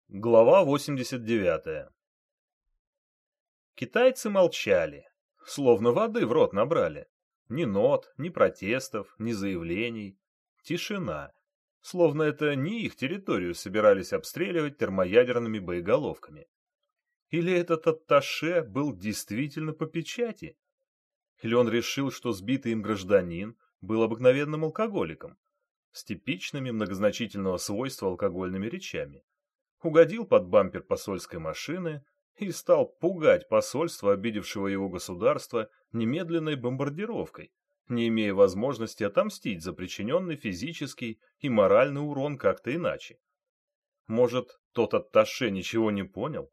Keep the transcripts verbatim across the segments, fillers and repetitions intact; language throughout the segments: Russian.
Глава восемьдесят девятая. Китайцы молчали, словно воды в рот набрали. Ни нот, ни протестов, ни заявлений. Тишина. Словно это не их территорию собирались обстреливать термоядерными боеголовками. Или этот атташе был действительно по печати? Или он решил, что сбитый им гражданин был обыкновенным алкоголиком, с типичными многозначительного свойства алкогольными речами? Угодил под бампер посольской машины и стал пугать посольство, обидевшего его государство, немедленной бомбардировкой, не имея возможности отомстить за причиненный физический и моральный урон как-то иначе. Может, тот атташе ничего не понял?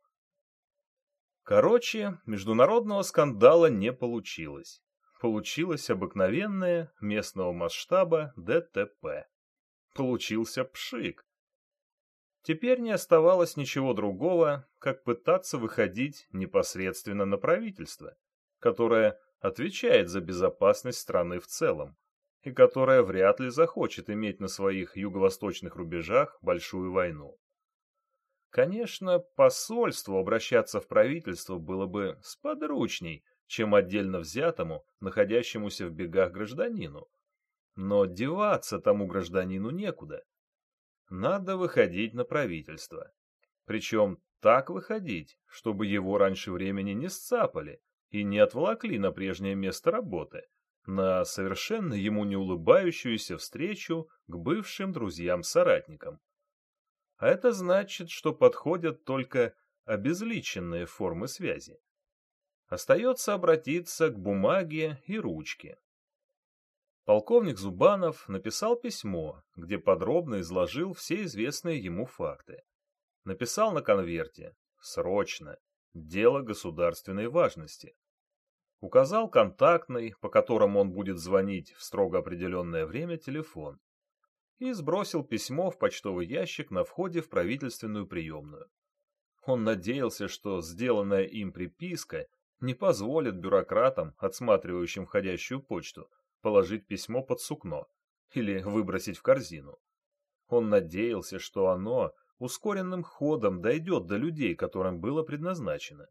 Короче, международного скандала не получилось. Получилось обыкновенное, местного масштаба ДТП. Получился пшик. Теперь не оставалось ничего другого, как пытаться выходить непосредственно на правительство, которое отвечает за безопасность страны в целом, и которое вряд ли захочет иметь на своих юго-восточных рубежах большую войну. Конечно, посольству обращаться в правительство было бы сподручней, чем отдельно взятому, находящемуся в бегах гражданину. Но деваться тому гражданину некуда. Надо выходить на правительство. Причем так выходить, чтобы его раньше времени не сцапали и не отволокли на прежнее место работы, на совершенно ему не улыбающуюся встречу к бывшим друзьям-соратникам. А это значит, что подходят только обезличенные формы связи. Остается обратиться к бумаге и ручке. Полковник Зубанов написал письмо, где подробно изложил все известные ему факты. Написал на конверте «Срочно. Дело государственной важности». Указал контактный, по которому он будет звонить в строго определенное время, телефон. И сбросил письмо в почтовый ящик на входе в правительственную приемную. Он надеялся, что сделанная им приписка не позволит бюрократам, отсматривающим входящую почту, положить письмо под сукно или выбросить в корзину. Он надеялся, что оно ускоренным ходом дойдет до людей, которым было предназначено.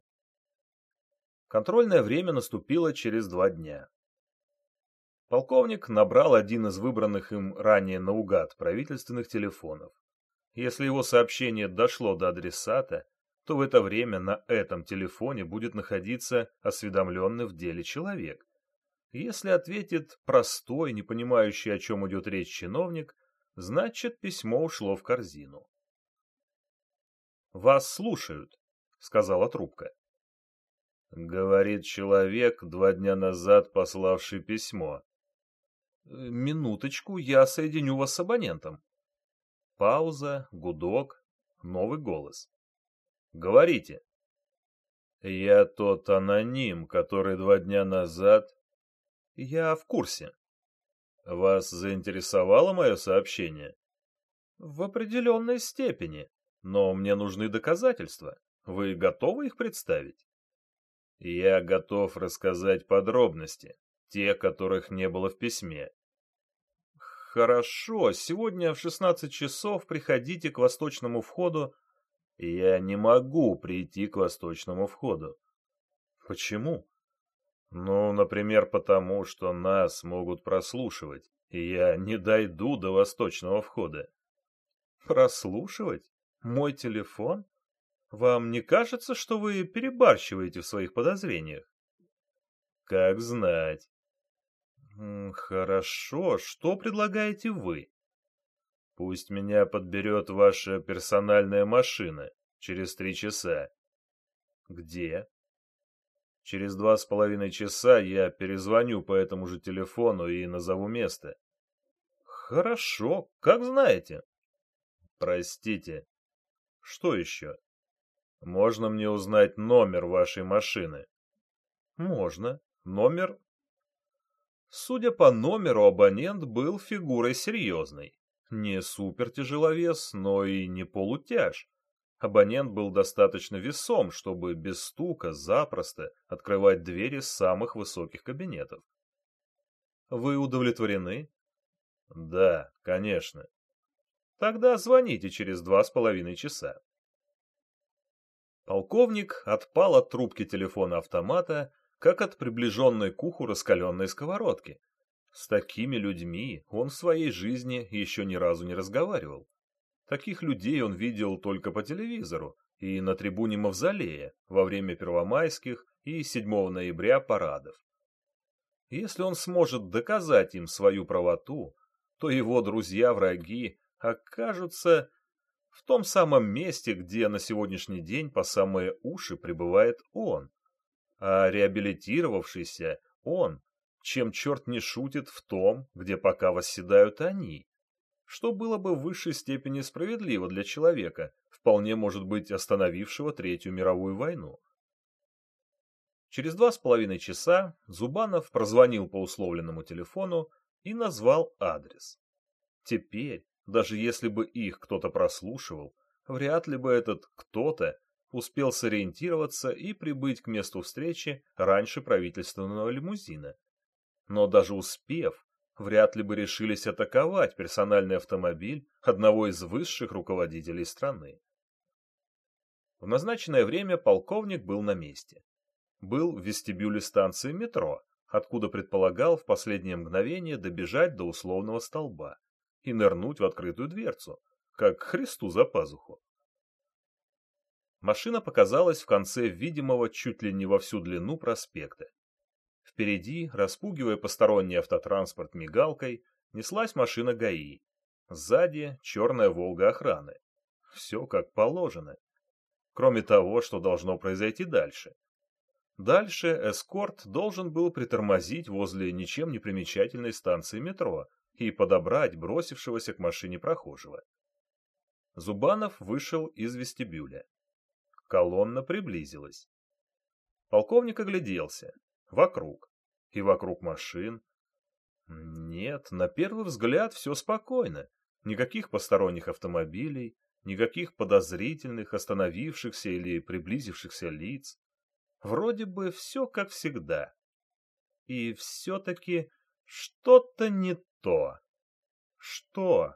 Контрольное время наступило через два дня. Полковник набрал один из выбранных им ранее наугад правительственных телефонов. Если его сообщение дошло до адресата, то в это время на этом телефоне будет находиться осведомленный в деле человек. Если ответит простой, не понимающий, о чем идет речь чиновник, значит, письмо ушло в корзину. «Вас слушают», — сказала трубка. «Говорит человек, два дня назад пославший письмо». «Минуточку, я соединю вас с абонентом». Пауза, гудок, новый голос. «Говорите». «Я тот аноним, который два дня назад...» «Я в курсе». «Вас заинтересовало мое сообщение?» «В определенной степени, но мне нужны доказательства. Вы готовы их представить?» «Я готов рассказать подробности, те, которых не было в письме». «Хорошо, сегодня в шестнадцать часов приходите к восточному входу». «Я не могу прийти к восточному входу». «Почему?» «Ну, например, потому, что нас могут прослушивать, и я не дойду до восточного входа». «Прослушивать? Мой телефон? Вам не кажется, что вы перебарщиваете в своих подозрениях?» «Как знать». «Хорошо, что предлагаете вы?» «Пусть меня подберет ваша персональная машина через три часа». «Где?» «Через два с половиной часа я перезвоню по этому же телефону и назову место». «Хорошо, как знаете». «Простите». «Что еще?» «Можно мне узнать номер вашей машины?» «Можно. Номер...» Судя по номеру, абонент был фигурой серьезной. Не супертяжеловес, но и не полутяж. Абонент был достаточно весом, чтобы без стука запросто открывать двери самых высоких кабинетов. Вы удовлетворены? Да, конечно. Тогда звоните через два с половиной часа. Полковник отпал от трубки телефона-автомата, как от приближенной к уху раскаленной сковородки. С такими людьми он в своей жизни еще ни разу не разговаривал. Таких людей он видел только по телевизору и на трибуне Мавзолея во время первомайских и седьмого ноября парадов. Если он сможет доказать им свою правоту, то его друзья-враги окажутся в том самом месте, где на сегодняшний день по самые уши пребывает он, а реабилитировавшийся он, чем черт не шутит, в том, где пока восседают они, что было бы в высшей степени справедливо для человека, вполне может быть остановившего Третью мировую войну. Через два с половиной часа Зубанов прозвонил по условленному телефону и назвал адрес. Теперь, даже если бы их кто-то прослушивал, вряд ли бы этот кто-то успел сориентироваться и прибыть к месту встречи раньше правительственного лимузина. Но даже успев, вряд ли бы решились атаковать персональный автомобиль одного из высших руководителей страны. В назначенное время полковник был на месте. Был в вестибюле станции метро, откуда предполагал в последнее мгновение добежать до условного столба и нырнуть в открытую дверцу, как к Христу за пазуху. Машина показалась в конце видимого чуть ли не во всю длину проспекта. Впереди, распугивая посторонний автотранспорт мигалкой, неслась машина ГАИ. Сзади черная «Волга» охраны. Все как положено. Кроме того, что должно произойти дальше. Дальше эскорт должен был притормозить возле ничем не примечательной станции метро и подобрать бросившегося к машине прохожего. Зубанов вышел из вестибюля. Колонна приблизилась. Полковник огляделся. Вокруг. И вокруг машин. Нет, на первый взгляд все спокойно. Никаких посторонних автомобилей, никаких подозрительных, остановившихся или приблизившихся лиц. Вроде бы все как всегда. И все-таки что-то не то. Что?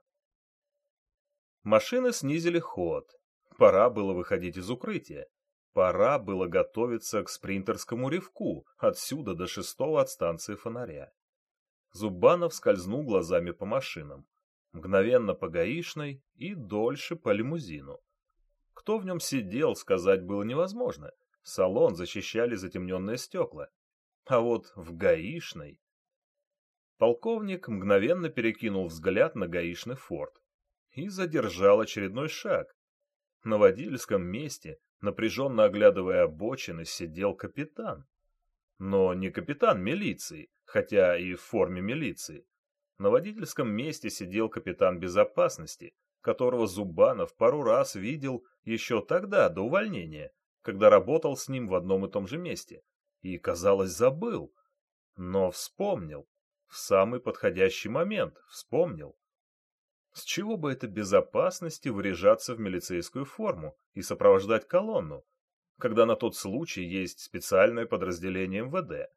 Машины снизили ход. Пора было выходить из укрытия. Пора было готовиться к спринтерскому рывку отсюда до шестого от станции фонаря. Зубанов скользнул глазами по машинам. Мгновенно по гаишной и дольше по лимузину. Кто в нем сидел, сказать было невозможно. Салон защищали затемненные стекла. А вот в гаишной... Полковник мгновенно перекинул взгляд на гаишный форт и задержал очередной шаг. На водительском месте, напряженно оглядывая обочины, сидел капитан. Но не капитан милиции, хотя и в форме милиции. На водительском месте сидел капитан безопасности, которого Зубанов пару раз видел еще тогда, до увольнения, когда работал с ним в одном и том же месте, и, казалось, забыл. Но вспомнил. В самый подходящий момент вспомнил. С чего бы это безопасности выряжаться в милицейскую форму и сопровождать колонну, когда на тот случай есть специальное подразделение эм вэ дэ?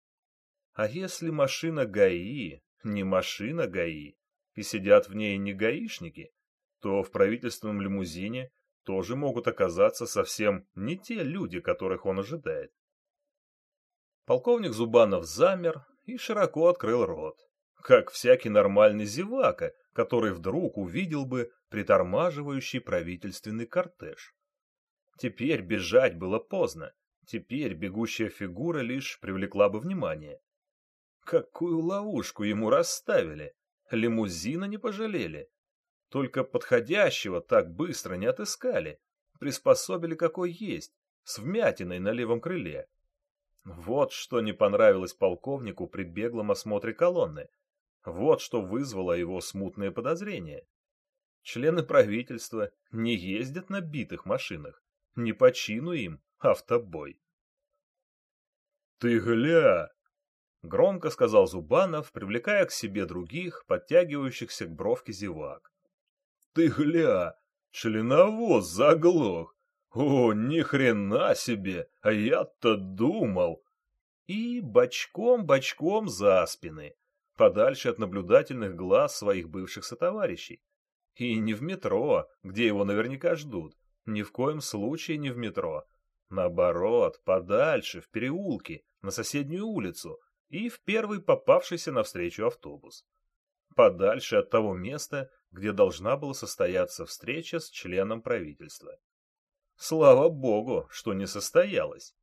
А если машина ГАИ не машина ГАИ, и сидят в ней не гаишники, то в правительственном лимузине тоже могут оказаться совсем не те люди, которых он ожидает. Полковник Зубанов замер и широко открыл рот, как всякий нормальный зевака, который вдруг увидел бы притормаживающий правительственный кортеж. Теперь бежать было поздно, теперь бегущая фигура лишь привлекла бы внимание. Какую ловушку ему расставили, лимузина не пожалели. Только подходящего так быстро не отыскали, приспособили какой есть, с вмятиной на левом крыле. Вот что не понравилось полковнику при беглом осмотре колонны. Вот что вызвало его смутные подозрения. Члены правительства не ездят на битых машинах, не по чину им автобой. «Ты гля!» — громко сказал Зубанов, привлекая к себе других, подтягивающихся к бровке зевак. «Ты гля! Членовоз заглох! О, ни хрена себе! А я-то думал!» И бочком-бочком за спины, подальше от наблюдательных глаз своих бывших сотоварищей. И не в метро, где его наверняка ждут, Ни в коем случае не в метро. Наоборот, подальше, в переулке, на соседнюю улицу и в первый попавшийся навстречу автобус. Подальше от того места, где должна была состояться встреча с членом правительства. Слава богу, что не состоялась.